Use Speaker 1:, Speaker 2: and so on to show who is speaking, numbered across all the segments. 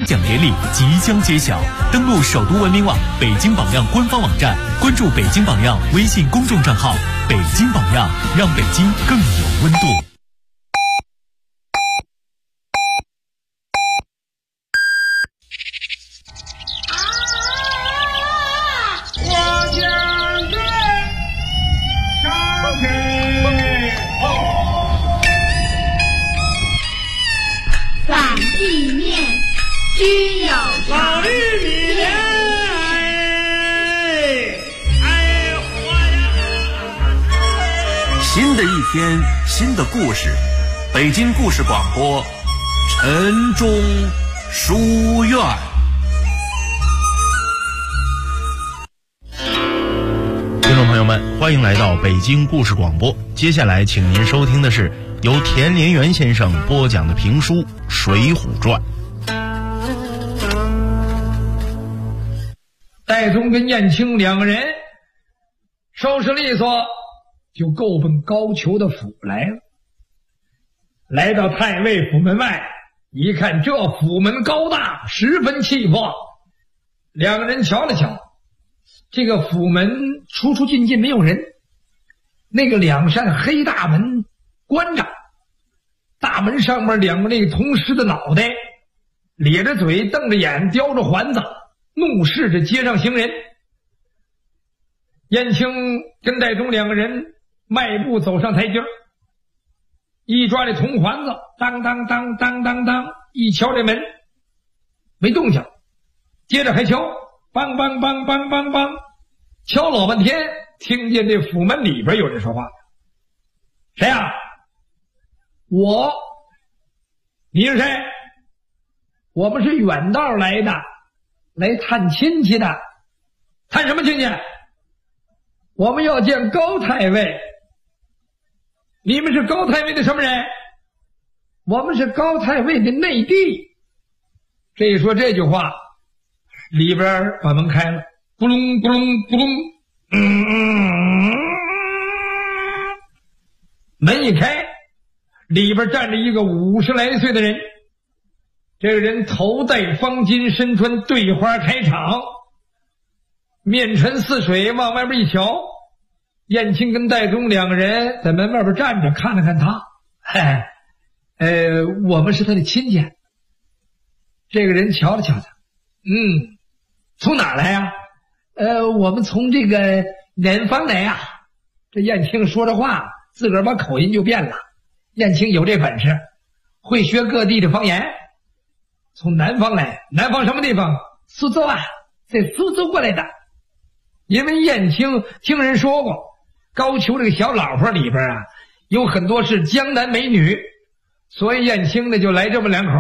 Speaker 1: 奖典礼即将揭晓，登录首都文明网北京榜样官方网站，关注北京榜样微信公众账号，北京榜样，让北京更有温度。
Speaker 2: 具有
Speaker 3: 老玉米
Speaker 4: 新的一天，新的故事，北京故事广播，晨钟书院。
Speaker 5: 听众朋友们，欢迎来到北京故事广播。接下来，请您收听的是由田连元先生播讲的评书《水浒传》。
Speaker 3: 戴宗跟燕青两个人收拾利索，就够奔高俅的府来了。来到太尉府门外，一看这府门高大，十分气魄。两个人瞧了瞧，这个府门出出进进没有人，那个两扇黑大门关着，大门上面两个那个铜狮的脑袋，咧着嘴，瞪着眼，叼着环子，怒视着街上行人。燕青跟戴宗两个人迈步走上台阶，一抓这铜环子，当当当当当当，一敲这门没动静，接着还敲，梆梆梆梆梆梆，敲老半天，听见这府门里边有人说话。谁啊？我。你是谁？我们是远道来的，来探亲戚的。探什么亲戚？我们要见高太尉。你们是高太尉的什么人？我们是高太尉的内弟。这一说这句话，里边把门开了，咕隆咕隆咕隆，门一开，里边站着一个50来岁的人。这个人头戴方巾，身穿对花开场，面沉似水，往外边一瞧，燕青跟戴宗两个人在门外边站着，看了看他，我们是他的亲戚。这个人瞧了瞧他，从哪儿来呀？我们从这个南方来呀。这燕青说着话，自个儿把口音就变了。燕青有这本事，会学各地的方言。从南方来，南方什么地方？苏州啊，在苏州过来的。因为燕青听人说过，高俅这个小老婆里边啊，有很多是江南美女，所以燕青呢就来这么两口。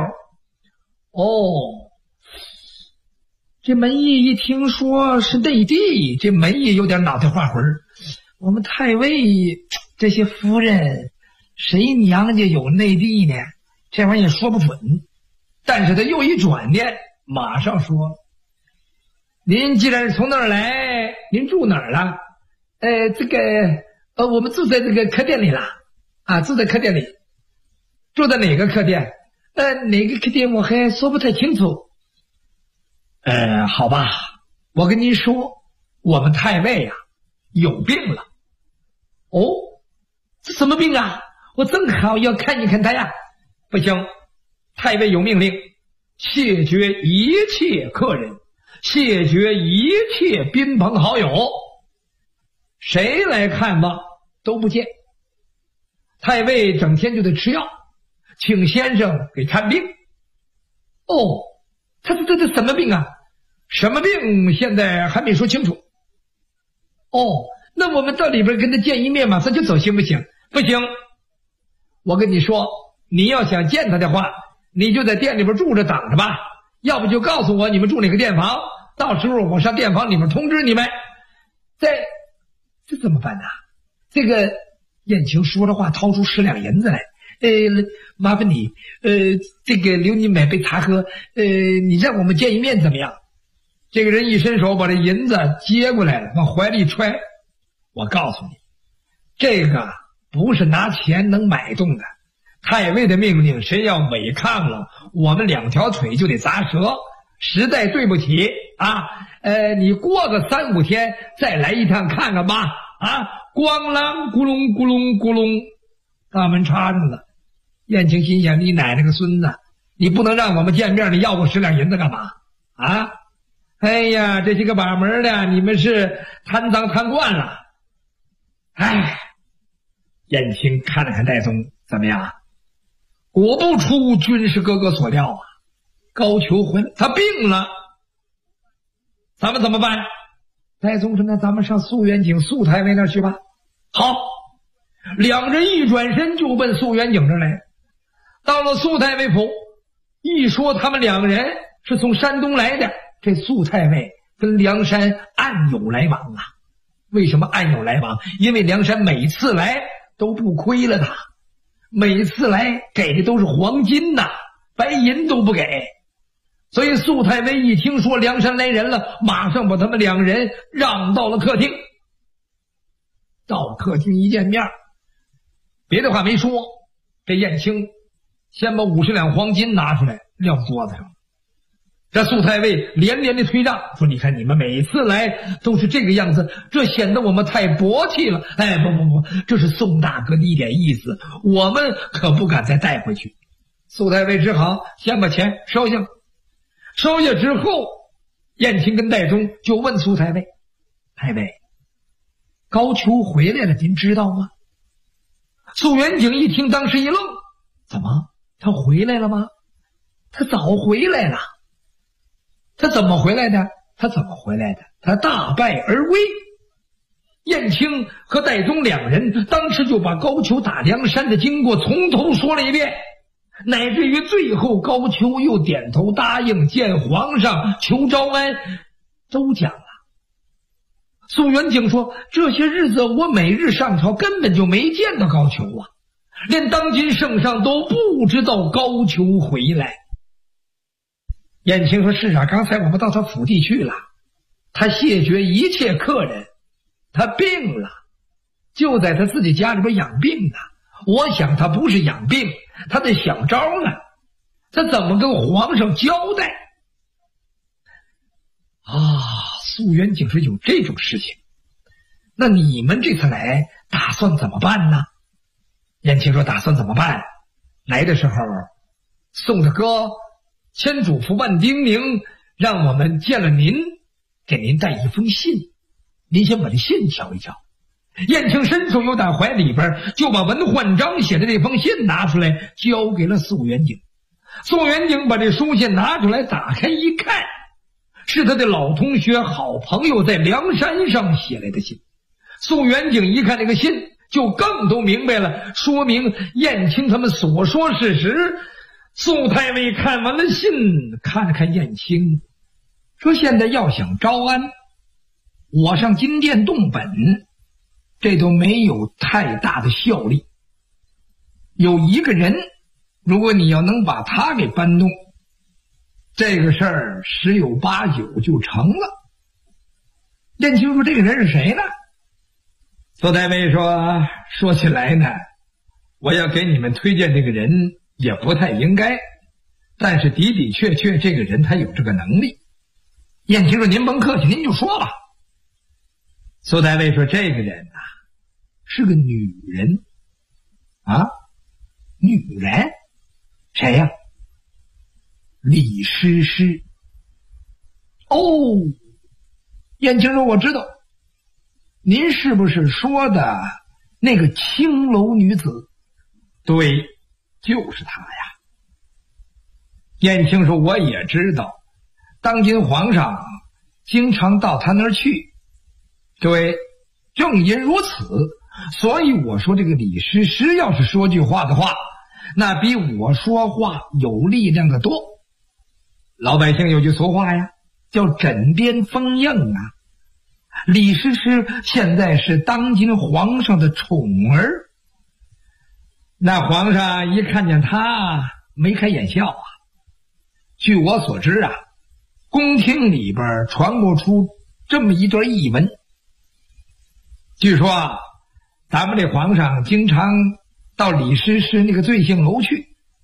Speaker 3: 这门役一听说是内地，这门役有点脑袋画魂。我们太尉这些夫人，谁娘家有内地呢？这玩意儿说不准。但是他又一转念，马上说：您既然是从那儿来，您住哪儿了？我们住在这个客店里了。住在客店里。住在哪个客店？哪个客店我还说不太清楚。好吧，我跟您说，我们太尉啊有病了。这什么病啊？我正好要看一看他呀。不行，太尉有命令，谢绝一切客人，谢绝一切宾朋好友，谁来看望都不见。太尉整天就得吃药，请先生给看病。他这什么病啊？什么病现在还没说清楚。那我们到里边跟他见一面，马上就走行不行？不行。我跟你说，你要想见他的话，你就在店里边住着等着吧，要不就告诉我你们住哪个店房，到时候我上店房里面通知你们。这怎么办呢？这个燕青说着话，掏出10两银子来。麻烦你，这个留你买杯茶喝，你让我们见一面怎么样？这个人一伸手把这银子接过来了，往怀里揣。我告诉你，这个不是拿钱能买动的。太尉的命令，谁要违抗了， 我们2条腿就得砸折，实在对不起啊。你过个3、5天再来一趟看看吧。啊，咣啷咕隆咕隆咕隆，大门插上了。燕青心想，你奶奶个孙子，你不能让我们见面，你要我10两银子干嘛啊？哎呀，这些个把门的，你们是贪赃贪惯了。哎，燕青看了看戴宗，怎么样？果不出军师哥哥所料啊，高俅回来，他病了，咱们怎么办？戴宗说：“那咱们上肃远景肃太尉那儿去吧。”好，2人一转身就奔肃远景这儿来。到了肃太尉府，一说他们2人是从山东来的，这肃太尉跟梁山暗有来往啊。为什么暗有来往？因为梁山每次来都不亏了他，每次来给的都是黄金呐，白银都不给。所以肃太尉一听说梁山来人了，马上把他们2人让到了客厅。到客厅一见面，别的话没说，这燕青先把50两黄金拿出来撂桌子上。这肃太尉连连的推让，说：“你看你们每次来都是这个样子，这显得我们太薄气了。哎，不，这是宋大哥的一点意思，我们可不敢再带回去。”肃太尉只好先把钱收下了。收下之后，燕青跟戴宗就问肃太尉：“太尉，高俅回来了，您知道吗？”肃远景一听，当时一愣：“怎么，他回来了吗？他早回来了。他怎么回来的？他大败而归。”燕青和戴宗2人当时就把高俅打梁山的经过从头说了一遍，乃至于最后高俅又点头答应见皇上求招安，都讲了。肃远景说：“这些日子我每日上朝，根本就没见到高俅啊，连当今圣上都不知道高俅回来。”燕青说：“是啊，刚才我们到他府邸去了，他谢绝一切客人，他病了，就在他自己家里边养病呢。我想他不是养病，他在想招呢，他怎么跟皇上交代？”肃远景说：“有这种事情，那你们这次来打算怎么办呢？”燕青说：“打算怎么办？来的时候，宋大哥千嘱咐万叮咛，让我们见了您，给您带一封信，您先把这信瞧一瞧。”燕青伸手由打怀里边就把文焕章写的这封信拿出来，交给了肃远景。肃远景把这书信拿出来，打开一看，是他的老同学好朋友在梁山上写来的信。肃远景一看这个信，就更都明白了，说明燕青他们所说事实。肃太尉看完了信，看了看燕青，说：“现在要想招安，我上金殿动本，这都没有太大的效力。有一个人，如果你要能把他给搬动，这个事儿10有8九就成了。”燕青说：“这个人是谁呢？”肃太尉说：“说起来呢，我要给你们推荐这个人也不太应该，但是的的确确这个人他有这个能力。”燕青说：“您甭客气，您就说吧。”肃太尉说：“这个人啊，是个女人。”啊，女人？谁呀？李师师。哦，燕青说：“我知道，您是不是说的那个青楼女子？”“对，就是她呀。”燕青说：“我也知道，当今皇上经常到她那儿去。”“对，正因如此，所以我说这个李师师要是说句话的话，那比我说话有力量的多。老百姓有句俗话呀，叫枕边风硬啊。李师师现在是当今皇上的宠儿，那皇上一看见他眉开眼笑啊。据我所知啊，宫廷里边传过出这么一段译文，据说啊，咱们这皇上经常到李师师那个醉杏楼去，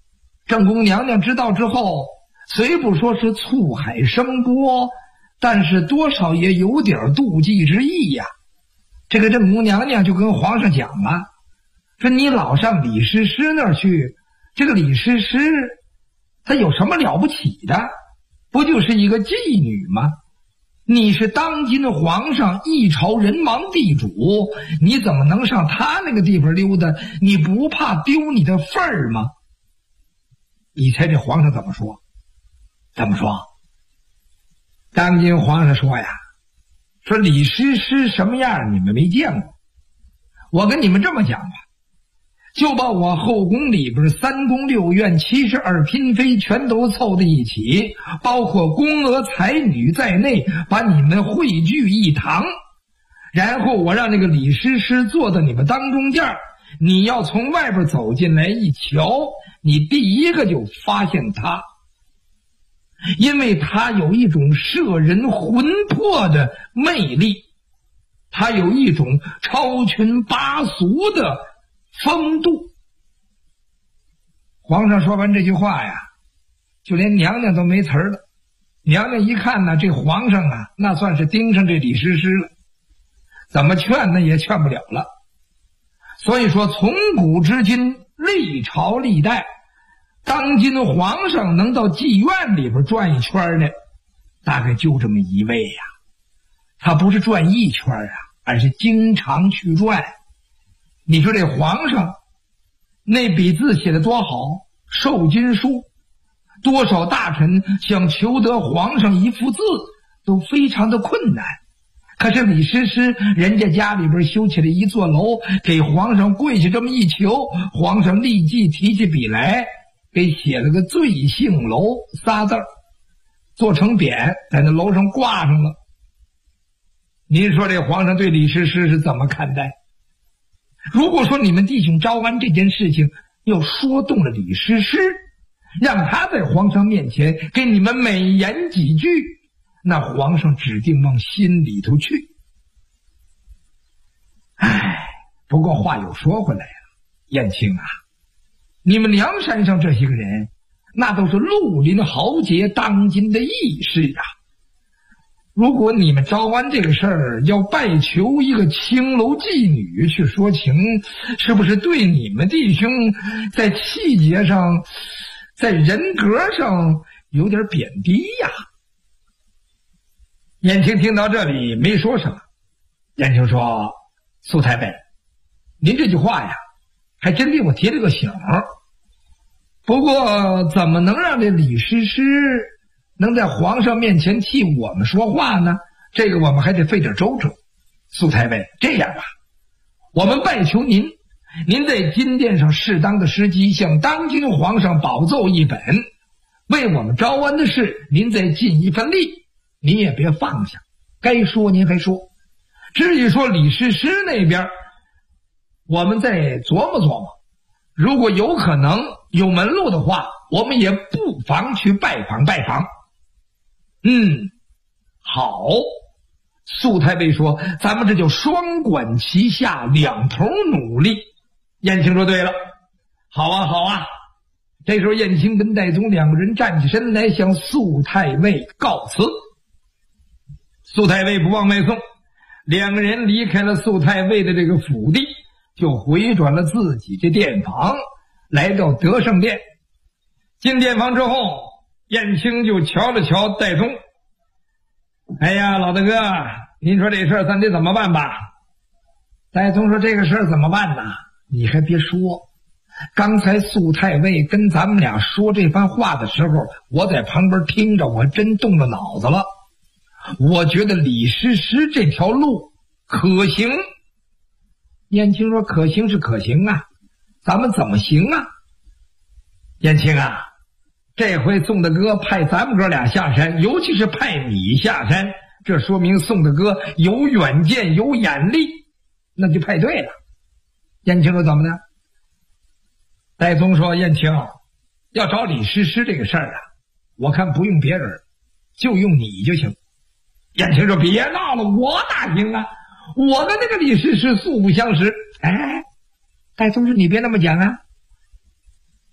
Speaker 3: 正宫娘娘知道之后，虽不说是醋海生波，但是多少也有点妒忌之意呀。这个正宫娘娘就跟皇上讲了，说你老上李师师那儿去，这个李师师她有什么了不起的？不就是一个妓女吗？你是当今的皇上，一朝人亡地主，你怎么能上他那个地方溜达？你不怕丢你的份儿吗？你猜这皇上怎么说？怎么说？当今皇上说呀，说李师师什么样你们没见过，我跟你们这么讲吧，就把我后宫里边3宫6院72嫔妃全都凑在一起，包括宫娥才女在内，把你们汇聚一堂，然后我让这个李师师坐在你们当中间，你要从外边走进来一瞧，你第一个就发现他，因为他有一种摄人魂魄的魅力，他有一种超群拔俗的风度。皇上说完这句话呀，就连娘娘都没词儿了。娘娘一看呢，这皇上啊，那算是盯上这李师师了，怎么劝呢也劝不了了。所以说从古至今，历朝历代，当今皇上能到妓院里边转一圈的，大概就这么一位呀。他不是转一圈啊，而是经常去转。你说这皇上那笔字写得多好，瘦金书，多少大臣想求得皇上一幅字都非常的困难。可是李师师人家家里边修起了一座楼，给皇上跪下这么一求，皇上立即提起笔来，给写了个醉杏楼仨字，做成匾在那楼上挂上了。您说这皇上对李师师是怎么看待？如果说你们弟兄招安这件事情要说动了李师师，让他在皇上面前给你们美言几句，那皇上指定往心里头去。不过话又说回来了，燕青啊，你们梁山上这些个人，那都是绿林豪杰当今的义士啊。如果你们招安这个事儿要拜求一个青楼妓女去说情，是不是对你们弟兄在气节上，在人格上有点贬低呀？燕青听到这里没说什么。燕青说，苏太尉，您这句话呀还真给我提了个醒。不过怎么能让这李师师能在皇上面前替我们说话呢？这个我们还得费点周折。苏太尉，这样吧，我们拜求您，您在金殿上适当的时机向当今皇上保奏一本，为我们招安的事您再尽一份力，您也别放下，该说您还说。至于说李师师那边，我们再琢磨琢磨，如果有可能有门路的话，我们也不妨去拜访拜访。好。苏太尉说，咱们这就双管齐下，两头努力。燕青说，对了，好啊好啊。这时候燕青跟戴宗两个人站起身来，向苏太尉告辞。苏太尉不往外送，两个人离开了苏太尉的这个府邸，就回转了自己这殿房，来到德胜殿。进殿房之后，燕青就瞧了瞧戴宗，哎呀，老大哥，您说这事儿咱得怎么办吧？戴宗说，这个事儿怎么办呢？你还别说，刚才苏太尉跟咱们俩说这番话的时候，我在旁边听着，我真动了脑子了。我觉得李师师这条路可行。燕青说，可行是可行啊，咱们怎么行啊？燕青啊，这回宋大哥派咱们哥俩下山，尤其是派你下山，这说明宋大哥有远见有眼力，那就派对了。燕青说，怎么的？戴宗说，燕青要找李师师这个事儿啊，我看不用别人，就用你就行。燕青说，别闹了，我哪行啊？我跟那个李师师素不相识。哎，戴宗说，你别那么讲啊，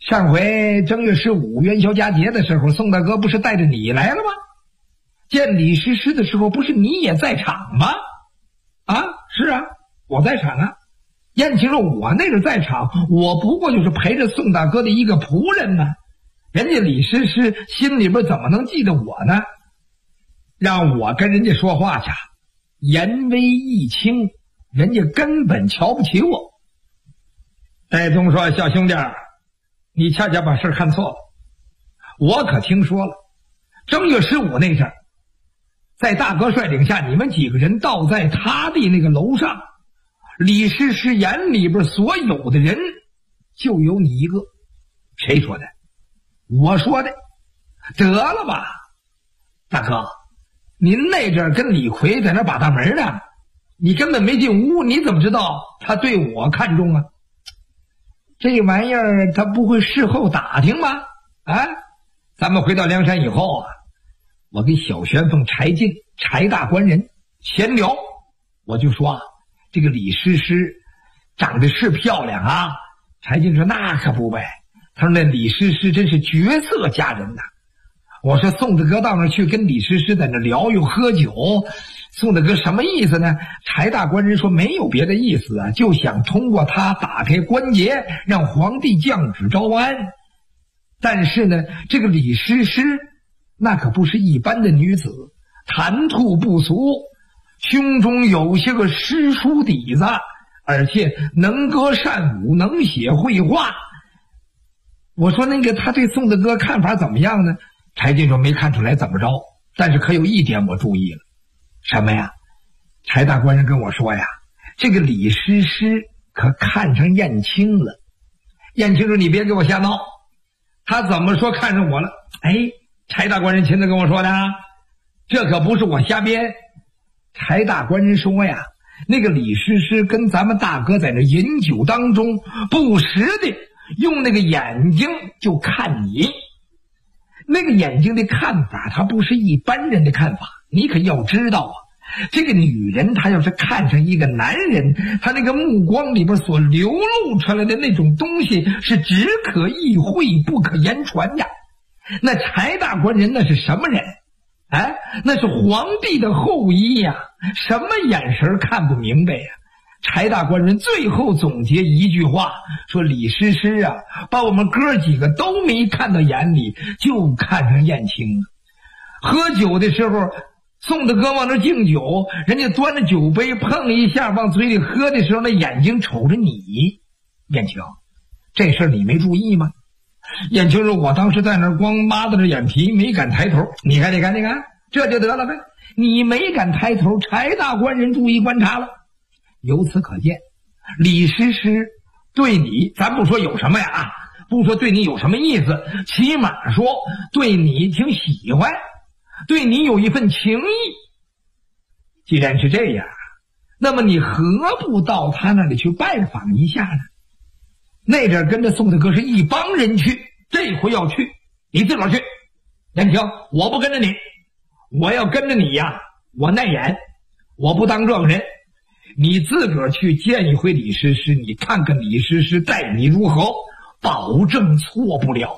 Speaker 3: 上回正月15元宵佳节的时候，宋大哥不是带着你来了吗？见李师师的时候，不是你也在场吗？啊，是啊，我在场啊。燕青说我那是在场，我不过就是陪着宋大哥的一个仆人呢。人家李师师心里边怎么能记得我呢？让我跟人家说话去，言微意轻，人家根本瞧不起我。戴宗说小兄弟，你恰恰把事看错了。我可听说了，正月15那阵，在大哥率领下，你们几个人倒在他的那个楼上，李师师眼里边所有的人就有你一个。谁说的？我说的。得了吧，大哥，您那阵跟李逵在那把大门呢，你根本没进屋，你怎么知道他对我看重啊？这玩意儿他不会事后打听吗？啊，咱们回到梁山以后啊，我跟小旋风柴进、柴大官人闲聊，我就说啊，这个李师师长得是漂亮啊。柴进说那可不呗，他说那李师师真是绝色佳人呐。我说宋大哥到那儿去跟李师师在那聊又喝酒，宋大哥什么意思呢？柴大官人说没有别的意思啊，就想通过他打开关节，让皇帝降旨招安。但是呢，这个李师师那可不是一般的女子，谈吐不俗，胸中有些个诗书底子，而且能歌善舞，能写绘画。我说那个他对宋大哥看法怎么样呢？柴进说没看出来怎么着，但是可有一点我注意了。什么呀？柴大官人跟我说呀，这个李师师可看上燕青了。燕青说你别给我瞎闹，他怎么说看上我了？哎，柴大官人亲自跟我说的，这可不是我瞎编。柴大官人说呀，那个李师师跟咱们大哥在那饮酒当中，不时的用那个眼睛就看你。那个眼睛的看法，他不是一般人的看法。你可要知道啊，这个女人她要是看上一个男人，她那个目光里边所流露出来的那种东西是只可意会不可言传的。那柴大官人那是什么人？哎，那是皇帝的后裔呀，什么眼神看不明白呀？柴大官人最后总结一句话，说李师师啊，把我们哥几个都没看到眼里，就看上燕青了。喝酒的时候，宋大哥往那敬酒，人家端着酒杯碰一下往嘴里喝的时候，那眼睛瞅着你。燕青，这事儿你没注意吗？燕青说我当时在那儿光抹着眼皮，没敢抬头。你看这就得了呗，你没敢抬头，柴大官人注意观察了。由此可见，李师师对你，咱不说有什么呀，不说对你有什么意思，起码说对你挺喜欢，对你有一份情谊。既然是这样，那么你何不到他那里去拜访一下呢？那阵跟着宋大哥是一帮人去，这回要去，你自个儿去。燕青，我不跟着你，我要跟着你呀，我耐眼，我不当这个人。你自个儿去见一回李师师，你看看李师师待你如何，保证错不了。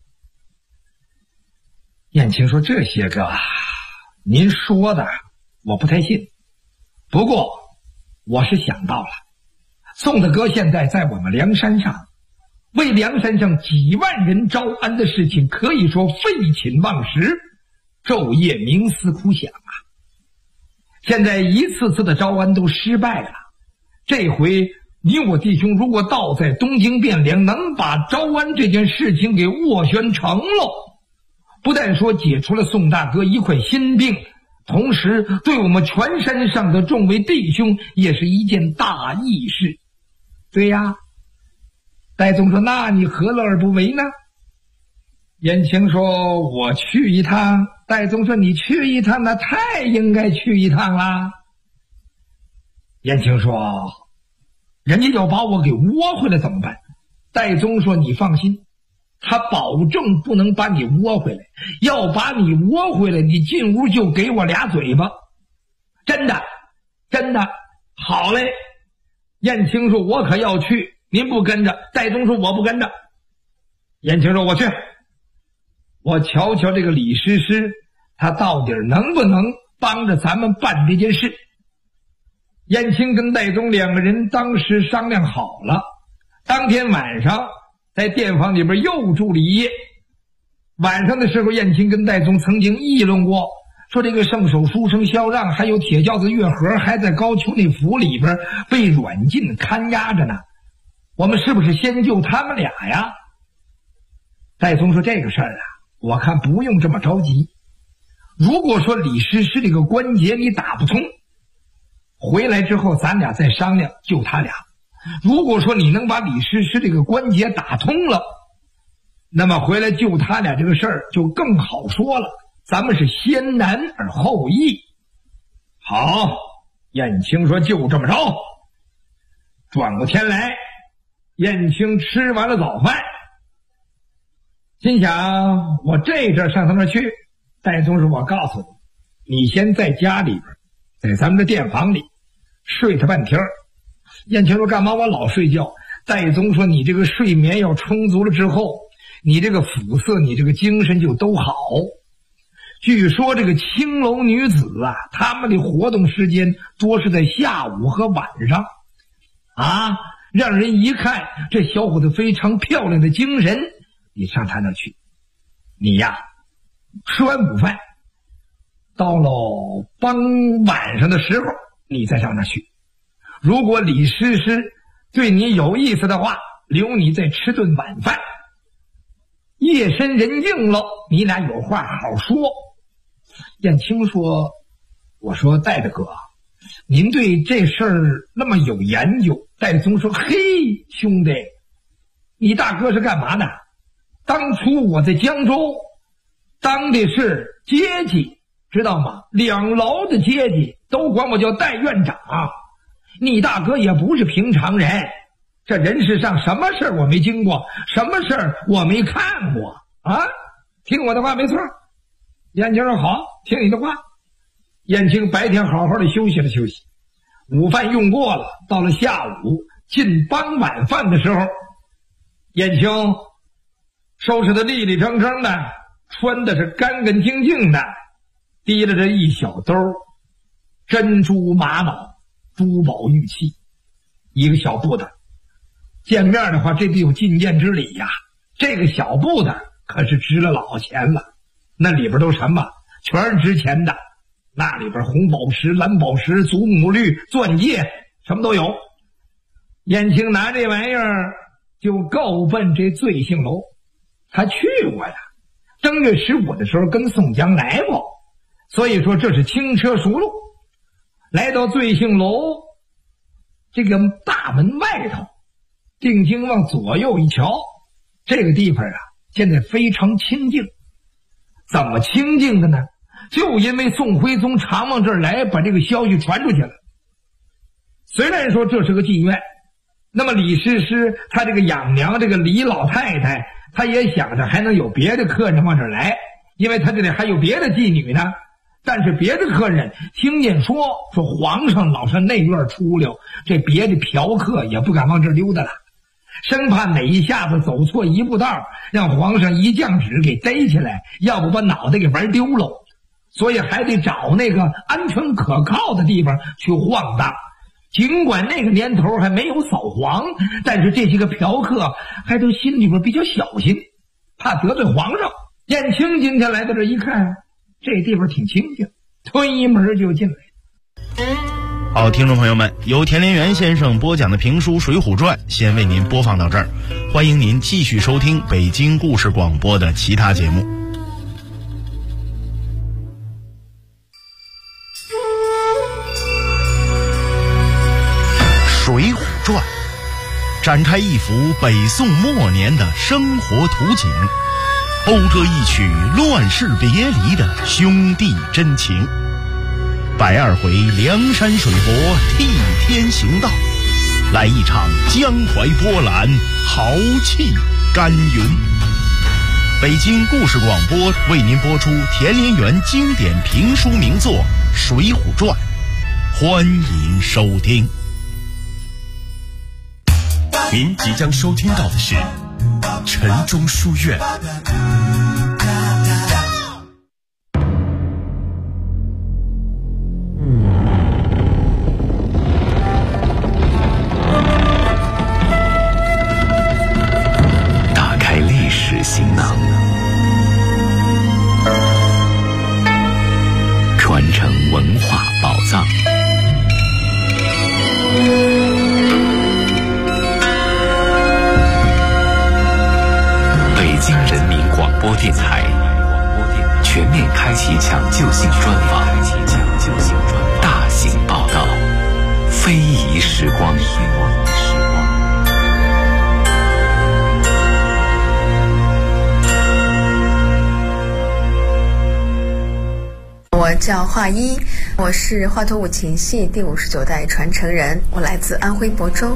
Speaker 3: 燕青说这些个您说的我不太信，不过我是想到了，宋大哥现在在我们梁山上，为梁山上几万人招安的事情可以说废寝忘食，昼夜冥思苦想啊。现在一次次的招安都失败了，这回你我弟兄如果倒在东京汴梁，能把招安这件事情给斡旋成了，不但说解除了宋大哥一块心病，同时对我们全山上的众位弟兄也是一件大义事。对呀，戴宗说那你何乐而不为呢？燕青说我去一趟。戴宗说你去一趟，那太应该去一趟啦。燕青说人家要把我给窝回来怎么办？戴宗说你放心，他保证不能把你窝回来，要把你窝回来，你进屋就给我俩嘴巴。真的好嘞。燕青说我可要去，您不跟着。戴宗说我不跟着。 燕青说我去，我瞧瞧这个李师师他到底能不能帮着咱们办这件事。燕青跟戴宗两个人当时商量好了，当天晚上在店房里边又住了一夜。晚上的时候，燕青跟戴宗曾经议论过，说这个圣手书生萧让还有铁轿子月和还在高俅那府里边被软禁看押着呢，我们是不是先救他们俩呀？戴宗说这个事儿啊，我看不用这么着急。如果说李师师这个关节你打不通，回来之后咱俩再商量救他俩。如果说你能把李师师这个关节打通了，那么回来救他俩这个事儿就更好说了，咱们是先难而后易。好，燕青说就这么着。转过天来，燕青吃完了早饭，心想我这阵上他那去。戴宗说我告诉你，你先在家里边，在咱们的店房里睡他半天。燕青说干嘛我老睡觉？戴宗说你这个睡眠要充足了之后，你这个肤色你这个精神就都好。据说这个青楼女子啊，她们的活动时间多是在下午和晚上啊，让人一看这小伙子非常漂亮的精神。你上他那去，你呀吃完午饭到了傍晚上的时候你再上那去。如果李师师对你有意思的话，留你再吃顿晚饭。夜深人静了，你俩有话好说。燕青说，我说戴大哥，您对这事儿那么有研究。戴宗说，嘿兄弟，你大哥是干嘛的？当初我在江州当的是阶级，知道吗？两牢的阶级都管我叫戴院长。你大哥也不是平常人，这人世上什么事儿我没经过，什么事儿我没看过啊！听我的话没错。燕青说好，听你的话。燕青白天好好的休息了休息，午饭用过了，到了下午进傍晚饭的时候，燕青收拾的利利整整的，穿的是干干净净的，提了这一小兜珍珠玛瑙珠宝玉器，一个小布袋。见面的话这得有觐见之礼呀，这个小布袋可是值了老钱了。那里边都什么？全是值钱的，那里边红宝石、蓝宝石、祖母绿、钻戒什么都有。燕青拿这玩意儿就够奔这醉杏楼。他去过呀，正月15的时候跟宋江来过，所以说这是轻车熟路。来到醉杏楼这个大门外头，定睛往左右一瞧，这个地方啊现在非常清静。怎么清静的呢？就因为宋徽宗常往这儿来，把这个消息传出去了。虽然说这是个妓院，那么李师师他这个养娘这个李老太太，他也想着还能有别的客人往这儿来，因为他这里还有别的妓女呢。但是别的客人听见说皇上老上内院出溜，这别的嫖客也不敢往这儿溜达了，生怕哪一下子走错一步道，让皇上一降旨给逮起来，要不把脑袋给玩丢了。所以还得找那个安全可靠的地方去晃荡。尽管那个年头还没有扫黄，但是这些个嫖客还都心里边比较小心，怕得罪皇上。燕青今天来到这一看，这地方挺清静，推一门就进来。
Speaker 5: 好，听众朋友们，由田连元先生播讲的评书《水浒传》先为您播放到这儿，欢迎您继续收听北京故事广播的其他节目。《水浒传》展开一幅北宋末年的生活图景，讴歌一曲乱世别离的兄弟真情。120回梁山水泊替天行道，来一场江淮波澜，豪气干云。北京故事广播为您播出田连元经典评书名作《水浒传》，欢迎收听。
Speaker 1: 您即将收听到的是城中书院。
Speaker 2: 打开历史行囊，传承文化宝藏。北京人民广播电台全面开启抢救性专访，大型报道，非遗时光。
Speaker 6: 我叫华一，我是华佗五禽戏第59代传承人，我来自安徽亳州。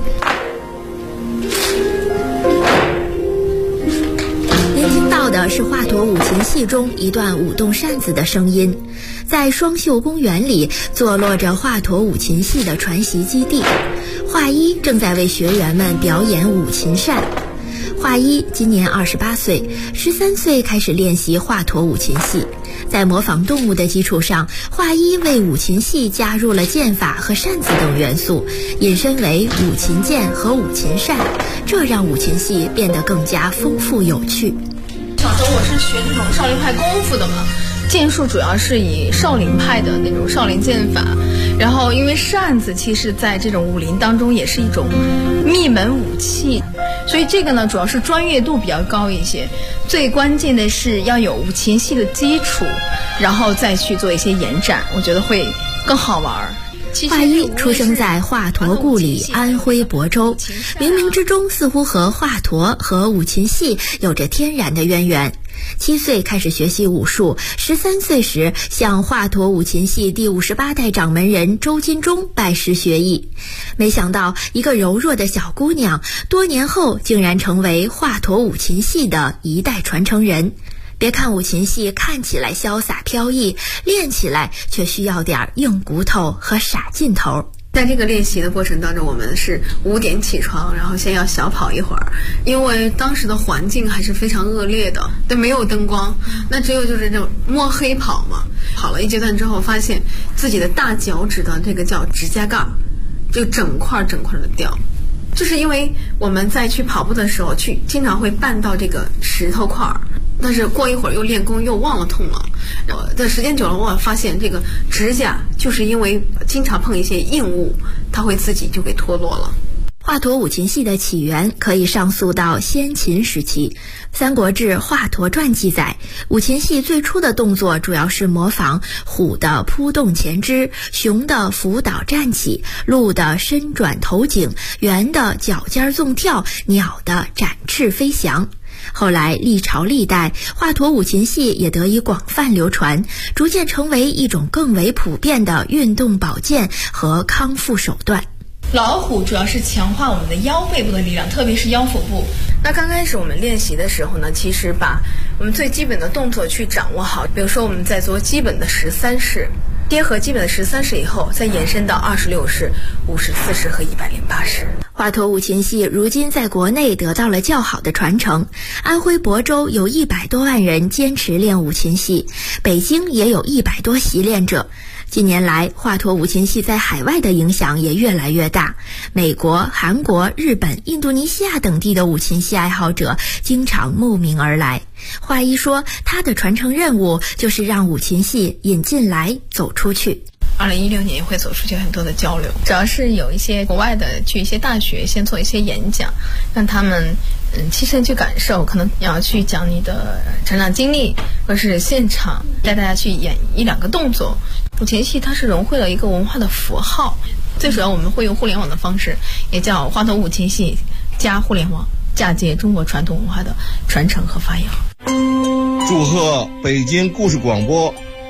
Speaker 7: 您听到的是华佗五禽戏中一段舞动扇子的声音。在双秀公园里坐落着华佗五禽戏的传习基地，华一正在为学员们表演五禽扇。华一今年28岁，13岁开始练习华佗五禽戏。在模仿动物的基础上，华一为五禽戏加入了剑法和扇子等元素，引申为五禽剑和五禽扇，这让五禽戏变得更加丰富有趣。
Speaker 8: 小时候我是学这种少林派功夫的嘛，剑术主要是以少林派的那种少林剑法，然后因为扇子其实在这种武林当中也是一种秘门武器，所以这个呢主要是专业度比较高一些，最关键的是要有五禽戏的基础，然后再去做一些延展，我觉得会更好玩。
Speaker 7: 华一出生在华佗故里安徽亳州，冥冥之中似乎和华佗和五禽戏有着天然的渊源。7岁开始学习武术，13岁时向华佗五禽戏第58代掌门人周金忠拜师学艺。没想到一个柔弱的小姑娘，多年后竟然成为华佗五禽戏的一代传承人。别看五禽戏看起来潇洒飘逸，练起来却需要点硬骨头和傻劲头。
Speaker 6: 在这个练习的过程当中，我们是5点起床，然后先要小跑一会儿，因为当时的环境还是非常恶劣的，都没有灯光，那只有就是这种摸黑跑嘛。跑了一阶段之后，发现自己的大脚趾的这个叫指甲盖，就整块的掉。就是因为我们在去跑步的时候经常会绊到这个石头块，但是过一会儿又练功又忘了痛了，但时间久了我发现这个指甲就是因为经常碰一些硬物，它会自己就给脱落了。
Speaker 7: 华佗五禽戏的起源可以上溯到先秦时期，《三国志·华佗传》记载，五禽戏最初的动作主要是模仿虎的扑动前肢，熊的伏倒站起，鹿的伸转头颈，猿的脚尖纵跳，鸟的展翅飞翔。后来历朝历代，华佗五禽戏也得以广泛流传，逐渐成为一种更为普遍的运动保健和康复手段。
Speaker 8: 老虎主要是强化我们的腰背部的力量，特别是腰腹部。
Speaker 6: 那刚开始我们练习的时候呢，其实把我们最基本的动作去掌握好，比如说我们在做基本的13式，结合基本的13式以后，再延伸到26式、54式和108式。
Speaker 7: 华佗五禽戏如今在国内得到了较好的传承，安徽亳州有100多万人坚持练五禽戏，北京也有100多习练者。近年来，华佗五禽戏在海外的影响也越来越大，美国、韩国、日本、印度尼西亚等地的五禽戏爱好者经常慕名而来。华一说，他的传承任务就是让五禽戏引进来走出去。
Speaker 8: 2016年会走出去很多的交流，主要是有一些国外的去一些大学先做一些演讲，让他们亲身去感受，可能要去讲你的成长经历，或是现场带大家去演1-2个动作。五禽戏它是融汇了一个文化的符号，最主要我们会用互联网的方式，也叫华佗五禽戏加互联网，嫁接中国传统文化的传承和发扬。
Speaker 9: 祝贺北京故事广播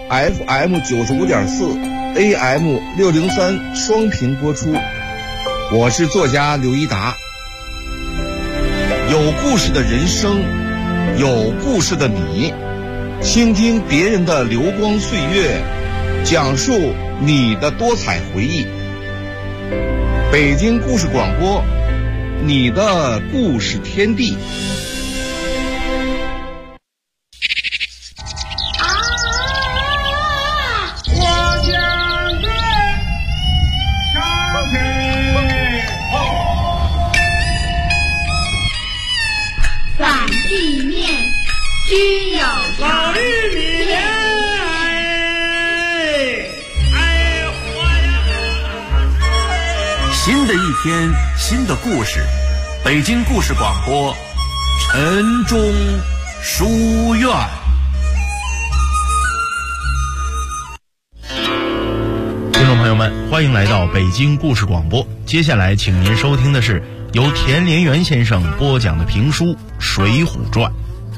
Speaker 9: FM 95.4 AM603 双频播出，我是作家刘一达。有故事的人生，有故事的你，倾听别人的流光岁月，讲述你的多彩回忆。北京故事广播，你的故事天地。
Speaker 4: 新的一天，新的故事，北京故事广播，晨钟书院。
Speaker 5: 听众朋友们，欢迎来到北京故事广播。接下来，请您收听的是由田连元先生播讲的评书《水浒传》。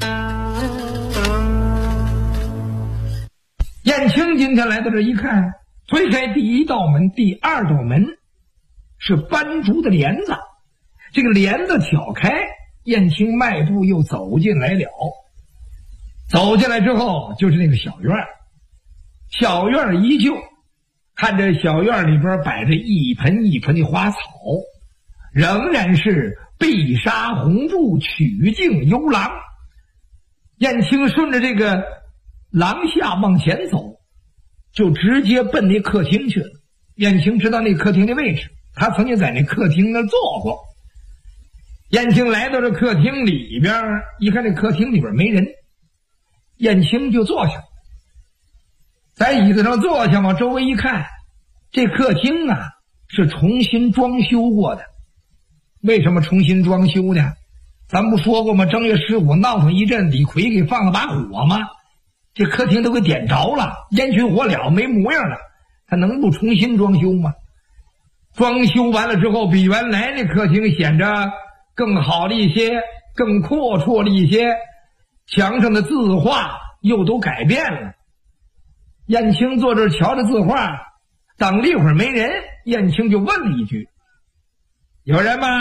Speaker 3: 燕青今天来到这一看，推开第一道门，第二道门是斑竹的帘子，这个帘子挑开，燕青迈步又走进来了。走进来之后就是那个小院，小院依旧，看着小院里边摆着一盆一盆的花草，仍然是碧纱红柱，曲径幽廊。燕青顺着这个廊下往前走，就直接奔那客厅去了。燕青知道那客厅的位置，他曾经在那客厅那坐过。燕青来到这客厅里边，一看这客厅里边没人，燕青就坐下，在椅子上坐下，往周围一看，这客厅啊是重新装修过的。为什么重新装修呢？咱不说过吗？正月15闹腾一阵，李逵给放了把火吗？这客厅都给点着了，烟熏火燎没模样了，他能不重新装修吗？装修完了之后，比原来那客厅显着更好了一些，更阔绰了一些，墙上的字画又都改变了。燕青坐这儿瞧着字画，等了一会儿没人，燕青就问了一句：“有人吗？”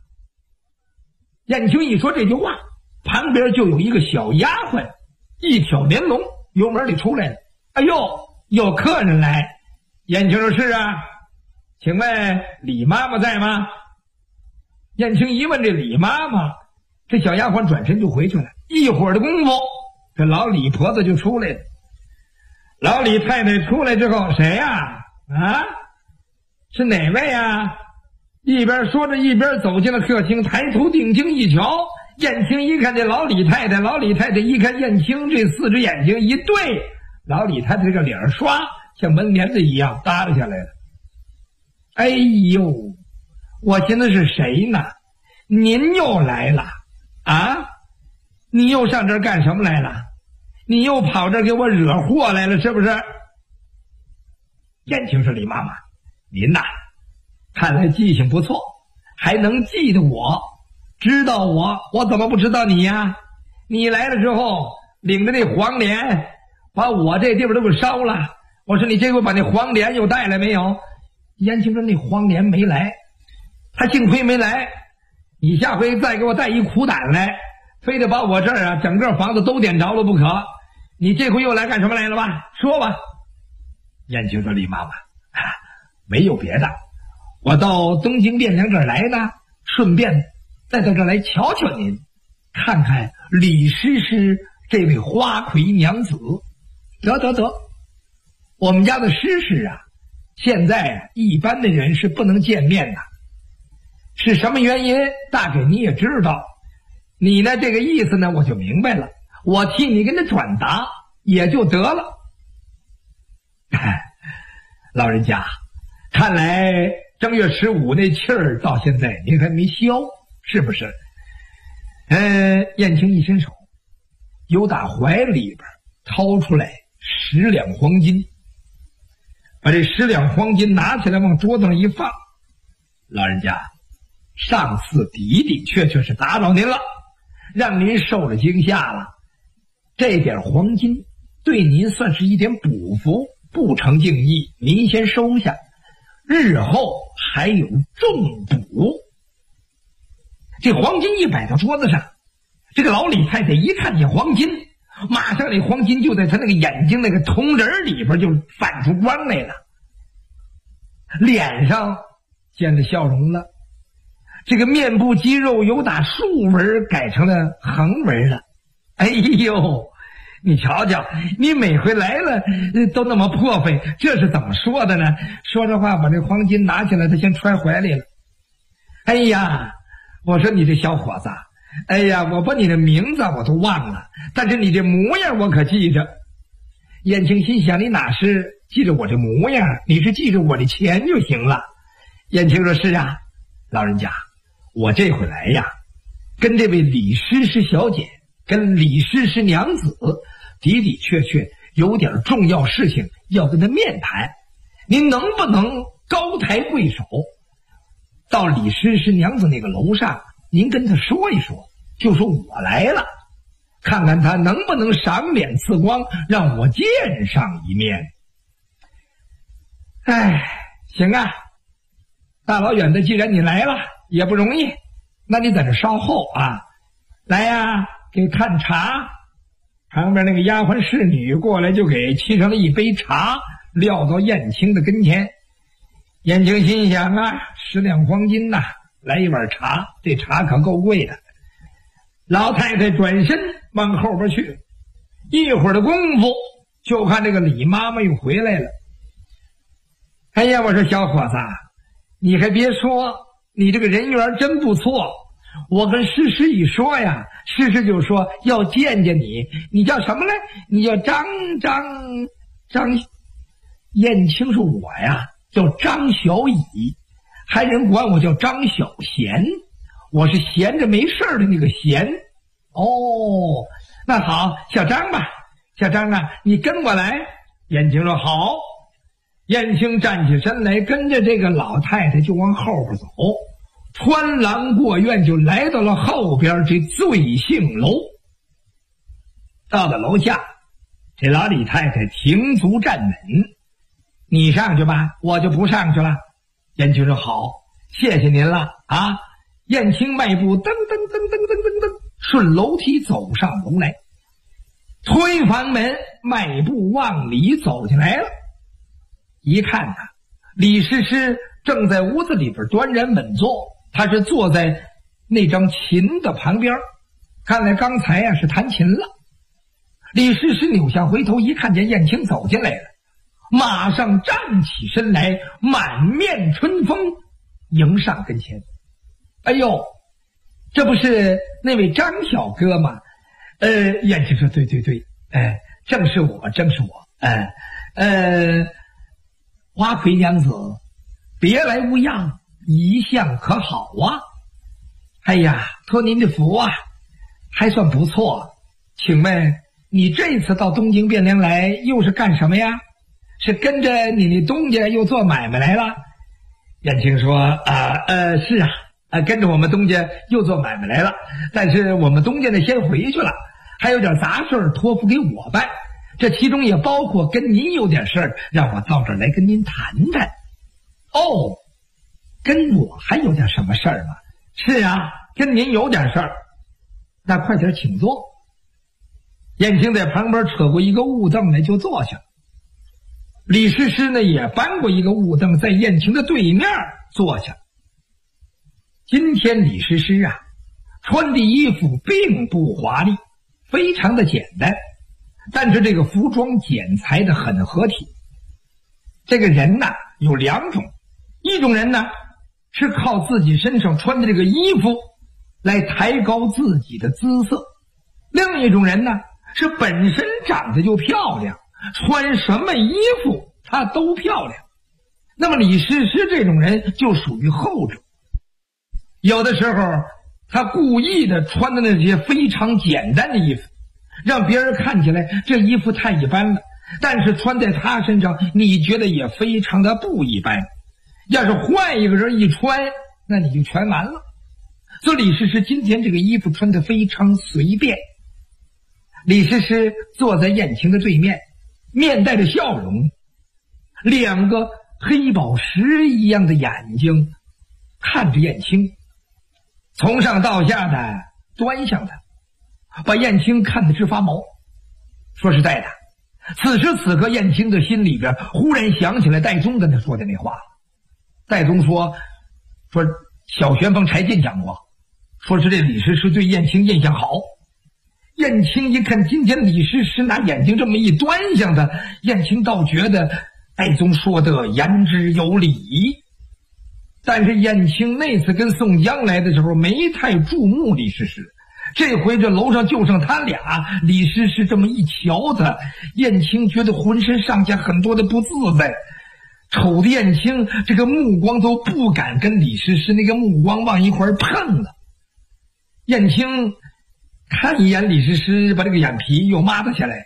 Speaker 3: 燕青一说这句话，旁边就有一个小丫鬟一挑帘笼由门里出来了。哎呦，有客人来。燕青说：“是啊，请问李妈妈在吗？”燕青一问这李妈妈，这小丫鬟转身就回去了。一会儿的功夫，这老李婆子就出来了。老李太太出来之后：“谁呀？啊，是哪位呀？”一边说着一边走进了客厅，抬头定睛一瞧，燕青一看这老李太太，老李太太一看燕青，这四只眼睛一对，老李太太这个脸刷像门帘子一样耷拉下来了。哎呦，我寻思是谁呢？您又来了啊？你又上这儿干什么来了？你又跑这儿给我惹祸来了是不是？燕青说：“李妈妈，您呐，看来记性不错，还能记得我，知道我怎么不知道你呀？你来了之后，领着那黄连，把我这地方都给烧了。我说你这回把那黄连又带来没有？”燕青说：“那黄连没来，他幸亏没来。你下回再给我带一苦胆来，非得把我这儿啊整个房子都点着了不可。你这回又来干什么来了吧？说吧。”燕青说：“李妈妈，没有别的。我到东京汴梁这儿来呢，顺便再到这儿来瞧瞧您，看看李师师这位花魁娘子。得，我们家的师师啊，现在一般的人是不能见面的，是什么原因？大概你也知道。你呢这个意思呢，我就明白了，我替你跟他转达也就得了。老人家，看来正月15那气儿到现在您还没消，是不是？燕青一伸手，由打怀里边掏出来10两黄金，把这10两黄金拿起来往桌子上一放。老人家，上次的确是打扰您了，让您受了惊吓了。这点黄金对您算是一点补福，不成敬意，您先收下，日后还有重补。这黄金一摆到桌子上，这个老李太太一看见黄金，马上那黄金就在他那个眼睛那个瞳仁里边就泛出光来了，脸上见了笑容了，这个面部肌肉由打竖纹改成了横纹了。哎呦，你瞧瞧，你每回来了都那么破费，这是怎么说的呢？说着话把这黄金拿起来，他先揣怀里了。哎呀，我说你这小伙子，哎呀，我把你的名字我都忘了，但是你这模样我可记着。燕青心想，你哪是记着我这模样，你是记着我的钱就行了。 燕青说：“是啊，老人家，我这回来呀，跟这位李师师小姐，跟李师师娘子，的的确确有点重要事情要跟她面谈。您能不能高抬贵手，到李师师娘子那个楼上，您跟她说一说，就说我来了，看看她能不能赏脸赐光，让我见上一面。”哎，行啊，大老远的，既然你来了也不容易，那你在这稍后啊，来呀，给看茶。旁边那个丫鬟侍女过来就给沏上了一杯茶，撂到燕青的跟前。燕青心想啊，10两黄金呐，来一碗茶，这茶可够贵的。老太太转身往后边去，一会儿的功夫，就看这个李妈妈又回来了。哎呀，我说小伙子，你还别说，你这个人缘真不错。我跟诗诗一说呀，诗诗就说要见见你。你叫什么来？你叫张。燕青说我呀叫张小乙，还人管我叫张小贤，我是闲着没事的那个闲。哦，那好，小张吧，小张啊，你跟我来。燕青说好。燕青站起身来，跟着这个老太太就往后边走，穿廊过院，就来到了后边这醉杏楼。到了楼下，这老李太太停足站稳：“你上去吧，我就不上去了。”燕青说：“好，谢谢您了啊。”燕青迈步噔噔噔噔噔噔噔，顺楼梯走上楼来，推房门，迈步往里走进来了。一看呢，李师师正在屋子里边端然稳坐，他是坐在那张琴的旁边，看来刚才呀是弹琴了。李师师扭下回头，一看见燕青走进来了，马上站起身来，满面春风迎上跟前。哎呦，这不是那位张小哥吗？燕青说：“对对对，正是我。花魁娘子，别来无恙，一向可好啊？”“哎呀，托您的福啊，还算不错。请问你这次到东京汴梁来又是干什么呀？是跟着你那东家又做买卖来了？”燕青说：“是啊，跟着我们东家又做买卖来了，但是我们东家呢先回去了，还有点杂事托付给我办。这其中也包括跟您有点事儿，让我到这儿来跟您谈谈。”“哦，跟我还有点什么事儿吗？”“是啊，跟您有点事儿。”“那快点请坐。”燕青在旁边扯过一个雾凳来就坐下。李师师呢也搬过一个雾凳，在燕青的对面坐下。今天李师师啊穿的衣服并不华丽，非常的简单，但是这个服装剪裁的很合体。这个人呢有两种，一种人呢是靠自己身上穿的这个衣服来抬高自己的姿色，另一种人呢是本身长得就漂亮，穿什么衣服他都漂亮。那么李师师这种人就属于后者，有的时候他故意的穿的那些非常简单的衣服，让别人看起来这衣服太一般了，但是穿在他身上你觉得也非常的不一般。要是换一个人一穿，那你就全完了。所以李师师今天这个衣服穿得非常随便。李师师坐在燕青的对面，面带着笑容，两个黑宝石一样的眼睛看着燕青，从上到下的端详他，把燕青看得直发毛。说实在的，此时此刻燕青的心里边忽然想起来戴宗跟他说的那话。戴宗说小旋风柴进讲过，说是这李师师对燕青印象好。燕青一看今天李师师拿眼睛这么一端详他，燕青倒觉得戴宗说的言之有理。但是燕青那次跟宋江来的时候没太注目李师师，这回这楼上就剩他俩，李师师这么一瞧他，燕青觉得浑身上下很多的不自在。 瞅的燕青这个目光都不敢跟李师师那个目光往一块儿碰了。燕青看一眼李师师，把这个眼皮又抹了下来。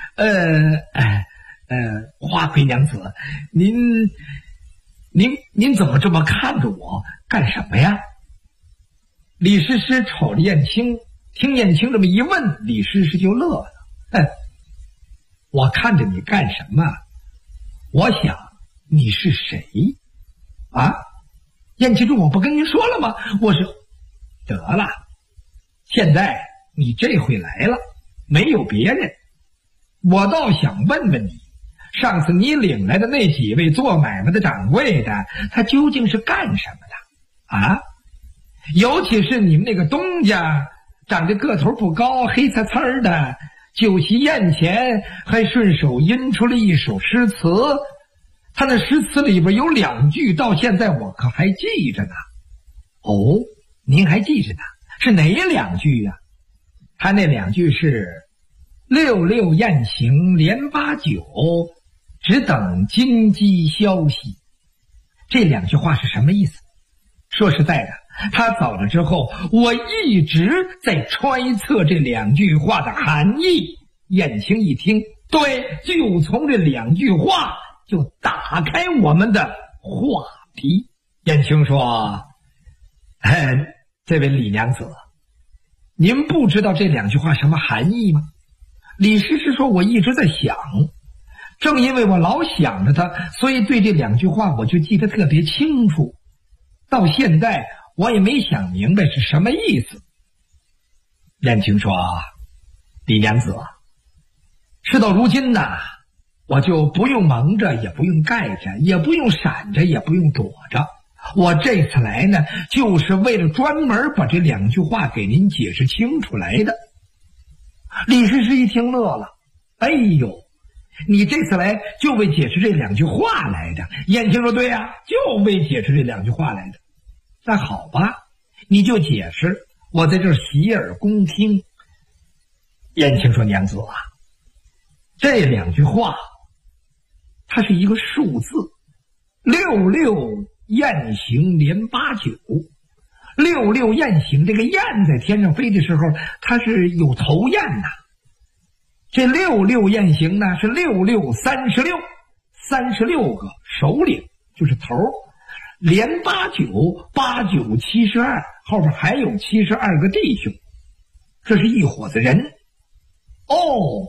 Speaker 3: 花魁娘子，您怎么这么看着我干什么呀？李师师瞅着燕青，听燕青这么一问，李师师就乐了。我看着你干什么？我想你是谁啊？燕青说：“我不跟您说了吗？我是……得了，现在你这回来了，没有别人，我倒想问问你，上次你领来的那几位做买卖的掌柜的，他究竟是干什么的啊？尤其是你们那个东家，长得个头不高，黑擦擦的，酒席宴前还顺手吟出了一首诗词，他那诗词里边有2句，到现在我可还记着呢。哦，您还记着呢？是哪2句呀？他那2句是六六宴行连八九，只等金鸡消息。这2句话是什么意思？说实在的，他走了之后，我一直在揣测这2句话的含义。燕青一听，对，就从这2句话就打开我们的话题。燕青说：“这位李娘子，您不知道这2句话什么含义吗？”李师师说：“我一直在想，正因为我老想着他，所以对这2句话我就记得特别清楚。到现在我也没想明白是什么意思。”燕青说：“李娘子，事到如今呐，我就不用蒙着，也不用盖着，也不用闪着，也不用躲着。我这次来呢，就是为了专门把这2句话给您解释清楚来的。”李师师一听乐了：“哎呦，你这次来就为解释这2句话来的？”燕青说：“对呀，就为解释这2句话来的。”那好吧，你就解释，我在这儿洗耳恭听。燕青说：“娘子啊，这2句话，它是一个数字，六六雁行连八九。六六雁行，这个雁在天上飞的时候，它是有头雁呐。这六六雁行呢，是六六36， 36个首领就是头，连八九，8、9、72，后边还有72个弟兄，这是一伙子人。哦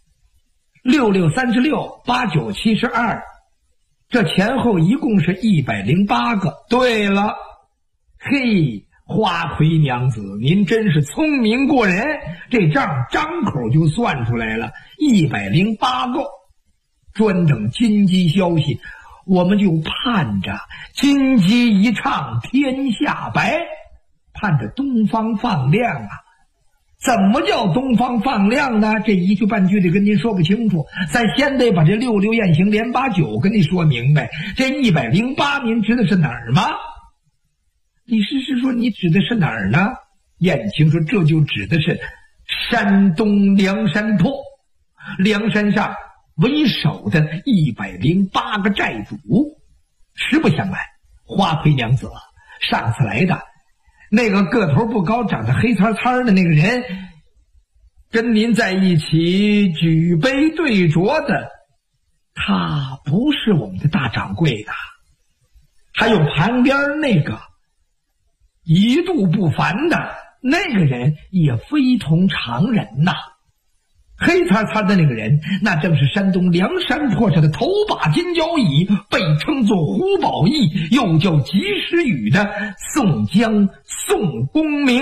Speaker 3: ，6、6、36， 8、9、72，这前后一共是108个。对了，嘿，花魁娘子，您真是聪明过人，这账张口就算出来了，108个。专等金鸡消息，我们就盼着金鸡一唱天下白，盼着东方放亮啊。怎么叫东方放亮呢？这一句半句的跟您说不清楚，咱先得把这六六雁行连八九跟您说明白。这108您指的是哪儿吗？李师师说：“你指的是哪儿呢？”燕青说：“这就指的是山东梁山泊，梁山上为首的108个寨主。实不相瞒，花魁娘子，上次来的那个个头不高，长得黑擦擦的那个人，跟您在一起举杯对酌的，他不是我们的大掌柜的。还有旁边那个一度不凡的那个人也非同常人呐。黑擦擦的那个人，那正是山东梁山泊上的头把金交椅，被称作胡宝义，又叫及时雨的宋江宋公明。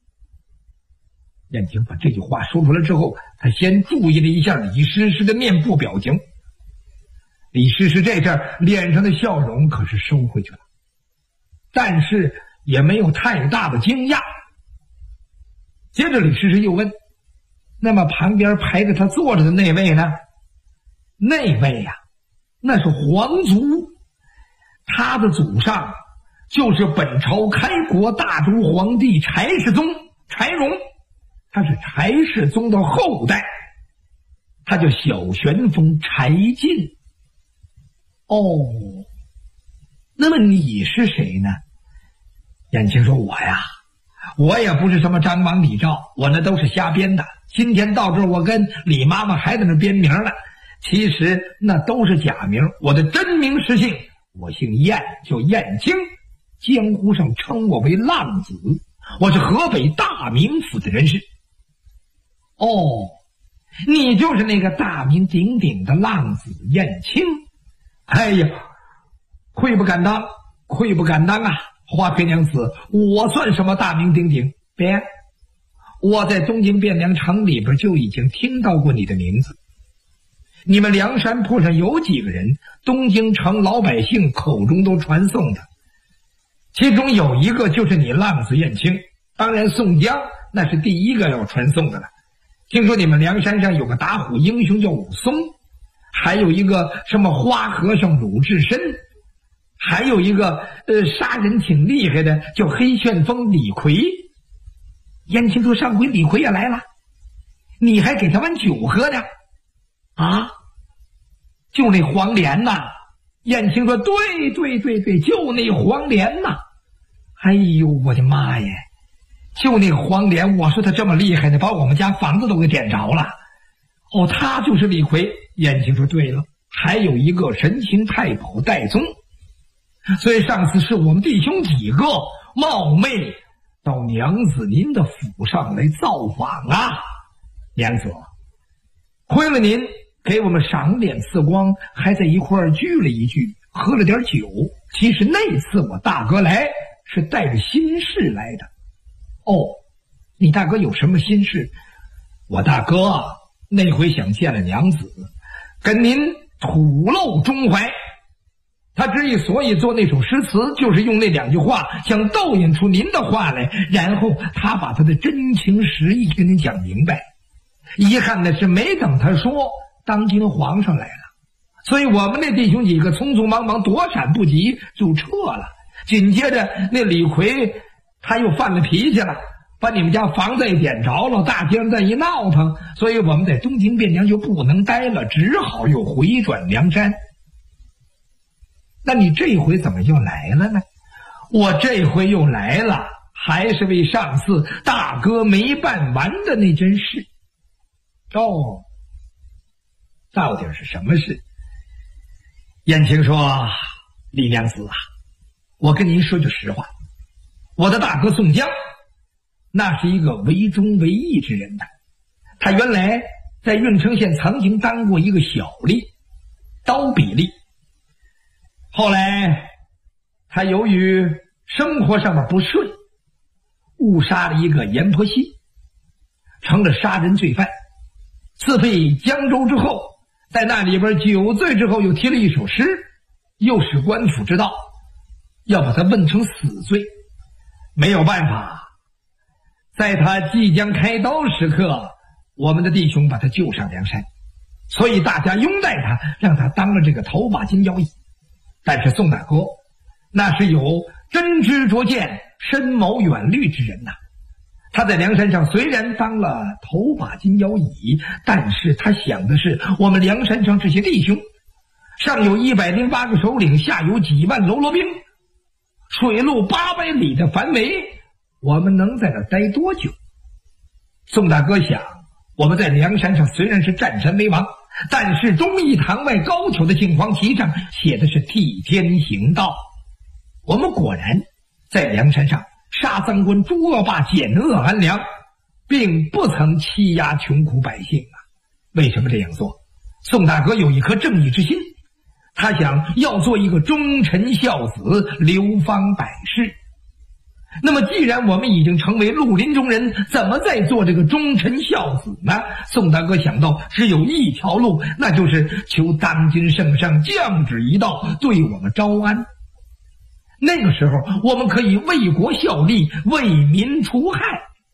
Speaker 3: 燕青把这句话说出来之后，他先注意了一下李师师的面部表情。李师师这阵儿脸上的笑容可是收回去了，但是也没有太大的惊讶。接着李师师又问：“那么旁边排着他坐着的那位呢？”那位呀，那是皇族，他的祖上就是本朝开国大周皇帝柴世宗柴荣，他是柴世宗的后代，他叫小旋风柴进。哦， 那么你是谁呢？燕青说，我也不是什么张王李赵，我那都是瞎编的。今天到这儿，我跟李妈妈还在那编名呢，其实那都是假名，我的真名实姓，我姓燕，叫燕青，江湖上称我为浪子，我是河北大名府的人士。哦，你就是那个大名鼎鼎的浪子燕青。哎呀，愧不敢当，愧不敢当啊！花魁娘子，我算什么大名鼎鼎？别，我在东京汴梁城里边就已经听到过你的名字。你们梁山坡上有几个人，东京城老百姓口中都传颂的，其中有一个就是你浪子燕青。当然宋江那是第一个要传颂的了。听说你们梁山上有个打虎英雄叫武松，还有一个什么花和尚鲁智深，还有一个杀人挺厉害的叫黑旋风李逵。燕青说，上回李逵也来了，你还给他碗酒喝呢？啊，就那黄连呐。燕青说，对，就那黄连呐。哎呦我的妈耶，就那黄连，我说他这么厉害的，把我们家房子都给点着了。哦，他就是李逵。燕青说，对了，还有一个神行太保戴宗。所以上次是我们弟兄几个冒昧到娘子您的府上来造访啊。娘子，亏了您给我们赏脸赐光，还在一块儿聚了一聚，喝了点酒。其实那次我大哥来是带着心事来的。哦，你大哥有什么心事？我大哥那回想见了娘子，跟您吐露衷怀。他之所以做那首诗词，就是用那2句话想逗引出您的话来，然后他把他的真情实意跟您讲明白。遗憾的是没等他说，当今皇上来了，所以我们那弟兄几个匆匆忙忙躲闪不及就撤了。紧接着那李逵他又犯了脾气了，把你们家房子也点着了，大街上再一闹腾，所以我们在东京汴梁就不能待了，只好又回转梁山。那你这回怎么又来了呢？我这回又来了，还是为上次大哥没办完的那件事。哦，到底是什么事？燕青说，李娘子啊，我跟您说句实话，我的大哥宋江那是一个为忠为义之人的。他原来在郓城县曾经当过一个小吏，刀笔吏。后来他由于生活上面不顺，误杀了一个阎婆惜，成了杀人罪犯。刺配江州之后，在那里边酒醉之后又提了一首诗，诱使官府知道，要把他问成死罪。没有办法，在他即将开刀时刻，我们的弟兄把他救上梁山，所以大家拥戴他，让他当了这个头把金腰义。但是宋大哥那是有真知灼见、深谋远虑之人呐。他在梁山上虽然当了头把金腰椅，但是他想的是我们梁山上这些弟兄，上有108个首领，下有几万喽啰兵，水陆800里的范围，我们能在这待多久？宋大哥想，我们在梁山上虽然是占山为王，但是忠义堂外高俅的杏黄旗上写的是替天行道。我们果然在梁山上杀赃官、诛恶霸、减恶安良，并不曾欺压穷苦百姓啊。为什么这样做？宋大哥有一颗正义之心，他想要做一个忠臣孝子，流芳百世。那么既然我们已经成为绿林中人，怎么再做这个忠臣孝子呢？宋大哥想到只有一条路，那就是求当今圣上降旨一道，对我们招安。那个时候我们可以为国效力，为民除害。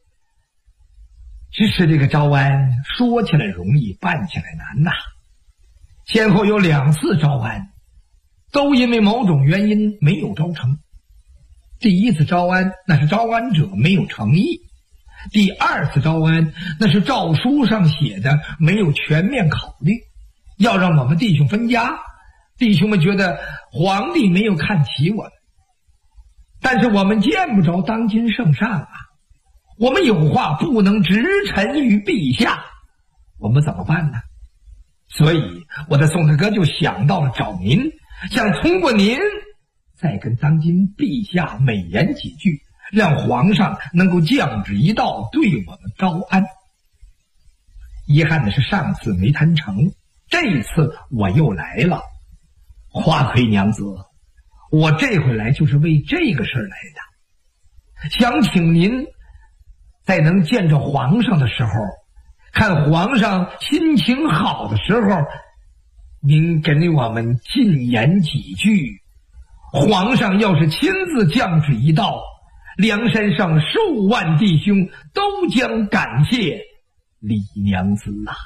Speaker 3: 只是这个招安说起来容易，办起来难呐。先后有2次招安，都因为某种原因没有招成。第一次招安，那是招安者没有诚意；第2次招安，那是诏书上写的没有全面考虑，要让我们弟兄分家， 弟兄们觉得皇帝没有看起我们，但是我们见不着当今圣上啊，我们有话不能直陈于陛下，我们怎么办呢？所以我的宋大哥就想到了找您，想通过您再跟当今陛下美言几句，让皇上能够降旨一道，对我们高安。遗憾的是上次没谈成，这一次我又来了。花魁娘子，我这回来就是为这个事儿来的，想请您在能见着皇上的时候，看皇上心情好的时候，您给我们进言几句。皇上要是亲自降旨一道，梁山上数万弟兄都将感谢李娘子啊。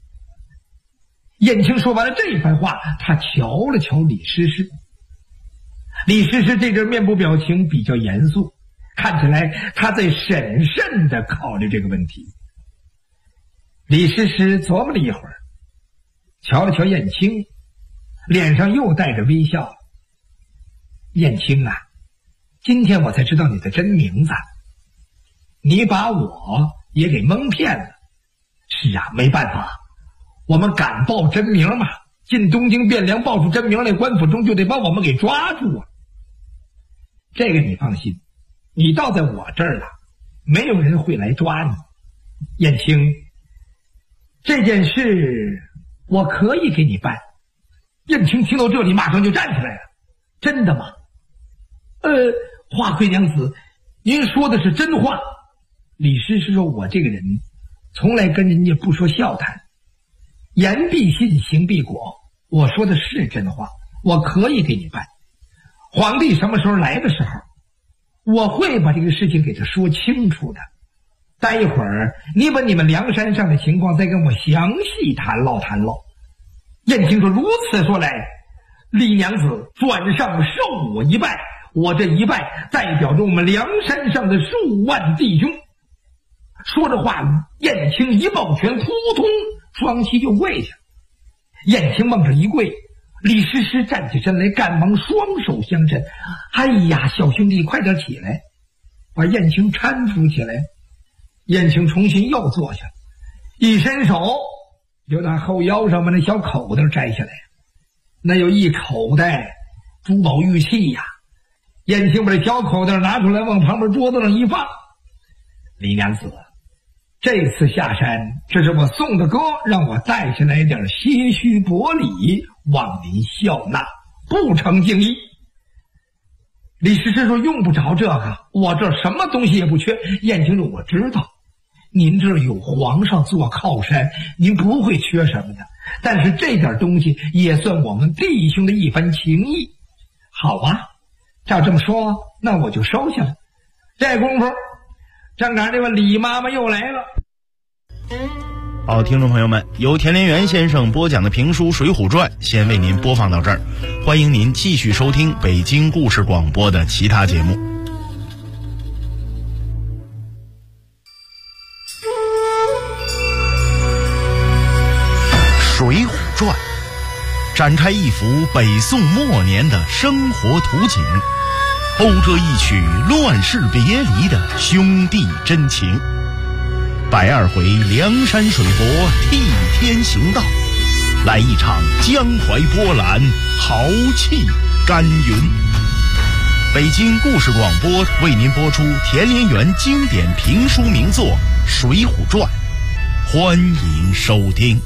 Speaker 3: 燕青说完了这番话，他瞧了瞧李师师。李师师这阵面部表情比较严肃，看起来他在审慎地考虑这个问题。李师师琢磨了一会儿，瞧了瞧燕青，脸上又带着微笑。燕青啊，今天我才知道你的真名字，你把我也给蒙骗了。是啊，没办法，我们敢报真名嘛？进东京汴梁报出真名来，官府中就得把我们给抓住啊。这个你放心，你倒在我这儿了，没有人会来抓你。燕青，这件事我可以给你办。燕青听到这里马上就站起来了。真的吗？花魁娘子，您说的是真话。李师师说，我这个人从来跟人家不说笑谈，言必信，行必果，我说的是真话，我可以给你办。皇帝什么时候来的时候，我会把这个事情给他说清楚的。待一会儿你把你们梁山上的情况再跟我详细谈唠谈唠。燕青说，如此说来，李娘子转上受我一拜，我这一拜代表着我们梁山上的数万弟兄。说着话，燕青一抱拳，扑通双膝就跪下。燕青往这一跪，李师师站起身来，赶忙双手相衬。哎呀，小兄弟快点起来，把燕青搀扶起来。燕青重新又坐下，一伸手就拿后腰上把那小口袋摘下来，那有一口袋珠宝玉器呀。燕青把这小口袋拿出来，往旁边桌子上一放。李娘子，这次下山，这是我宋大哥让我带下来点些许薄礼，望您笑纳，不成敬意。李师师说，用不着这个，我这什么东西也不缺。燕青说，我知道您这有皇上做靠山，您不会缺什么的，但是这点东西也算我们弟兄的一番情谊。好啊，照这么说，那我就收下了。这功夫正赶这个李妈妈又来了。
Speaker 5: 好，听众朋友们，由田连元先生播讲的评书《水浒传》先为您播放到这儿，欢迎您继续收听北京故事广播的其他节目。《水浒传》展开一幅北宋末年的生活图景，讴歌一曲乱世别离的兄弟真情。120回梁山水泊替天行道，来一场江淮波澜，豪气干云。北京故事广播为您播出田连元经典评书名作《水浒传》，欢迎收听。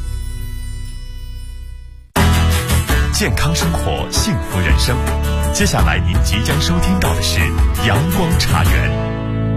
Speaker 1: 健康生活，幸福人生。接下来您即将收听到的是阳光茶园。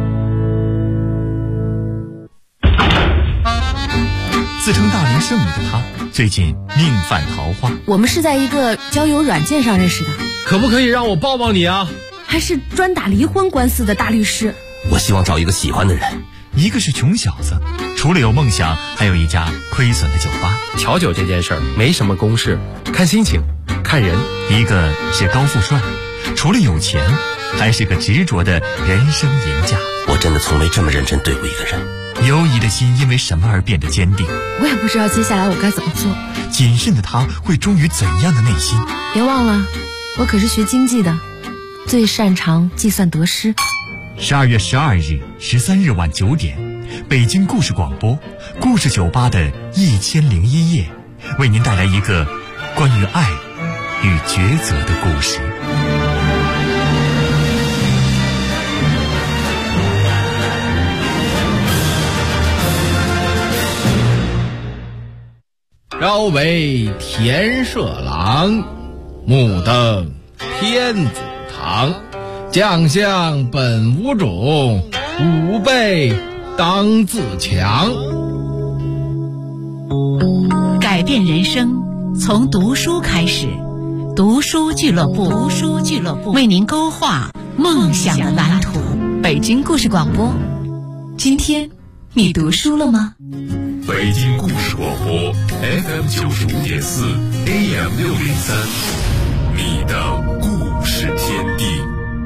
Speaker 1: 自称大龄剩女的她，最近命犯桃花。
Speaker 10: 我们是在一个交友软件上认识的。
Speaker 11: 可不可以让我抱抱你啊？
Speaker 10: 还是专打离婚官司的大律师。
Speaker 11: 我希望找一个喜欢的人。
Speaker 1: 一个是穷小子，除了有梦想，还有一家亏损的酒吧。
Speaker 11: 调酒这件事儿没什么公式，看心情，看人。
Speaker 1: 一个是高富帅，除了有钱，还是个执着的人生赢家。
Speaker 11: 我真的从没这么认真对过一个人。
Speaker 1: 犹疑的心因为什么而变得坚定？
Speaker 10: 我也不知道接下来我该怎么做。
Speaker 1: 谨慎的他会忠于怎样的内心？
Speaker 10: 别忘了，我可是学经济的，最擅长计算得失。
Speaker 1: 12月12日、13日晚9点，北京故事广播故事酒吧的1001夜，为您带来一个关于爱与抉择的故事。
Speaker 12: 朝为田舍郎，目登天子堂。将相本无种，吾辈当自强。
Speaker 13: 改变人生从读书开始，读书俱乐部为您勾画梦想的蓝图。北京故事广播，今天你读书了吗？
Speaker 14: 北京故事广播 FM 95.4 AM 603，你的故事天地。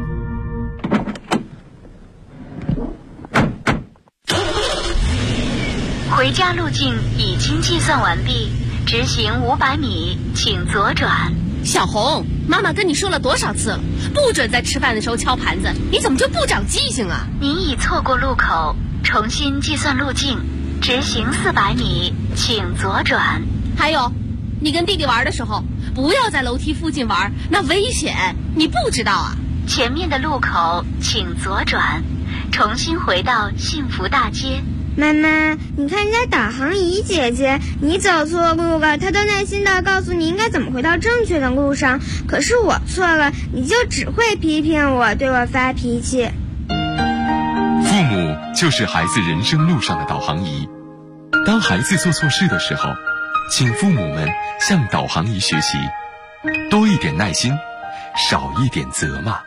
Speaker 15: 回家路径已经计算完毕，直行500米，请左转。
Speaker 16: 小红，妈妈跟你说了多少次了，不准在吃饭的时候敲盘子，你怎么就不长记性啊？
Speaker 15: 您已错过路口，重新计算路径，直行400米，请左转。
Speaker 16: 还有，你跟弟弟玩的时候，不要在楼梯附近玩，那危险，你不知道啊？
Speaker 15: 前面的路口请左转，重新回到幸福大街。
Speaker 17: 妈妈，你看人家导航仪姐姐，你走错路了，她都耐心地告诉你应该怎么回到正确的路上。可是我错了，你就只会批评我，对我发脾气。
Speaker 14: 父母就是孩子人生路上的导航仪。当孩子做错事的时候，请父母们向导航仪学习，多一点耐心，少一点责骂。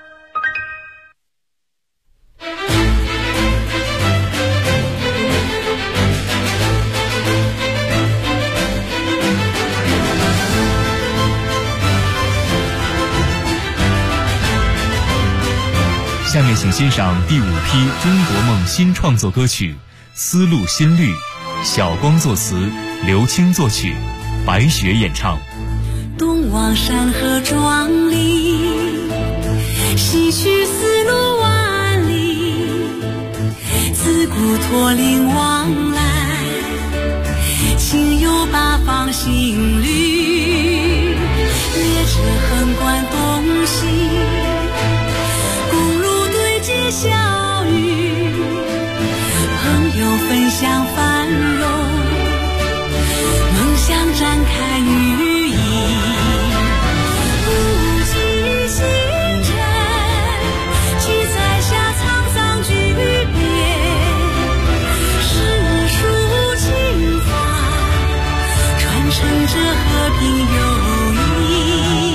Speaker 1: 下面请欣赏第5批中国梦新创作歌曲《丝路新绿》，小光作词，刘青作曲，白雪演唱。
Speaker 18: 东望山河壮丽，西去丝路万里，自古驼铃往来，情有八方新绿，列车横贯东西，小雨，朋友分享繁荣，梦想展开羽翼，不计星辰，聚在下沧桑巨变，诗书情怀，传承着和平友谊。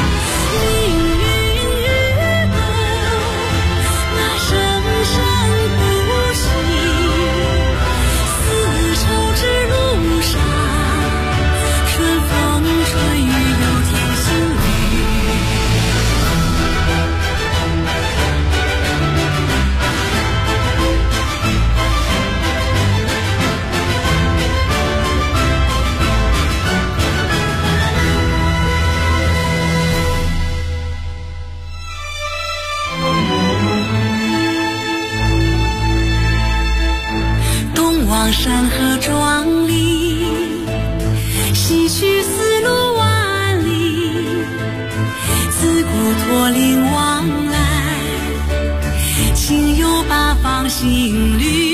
Speaker 18: 山河壮丽，西去丝路万里，自古驼铃往来，情有八方新绿。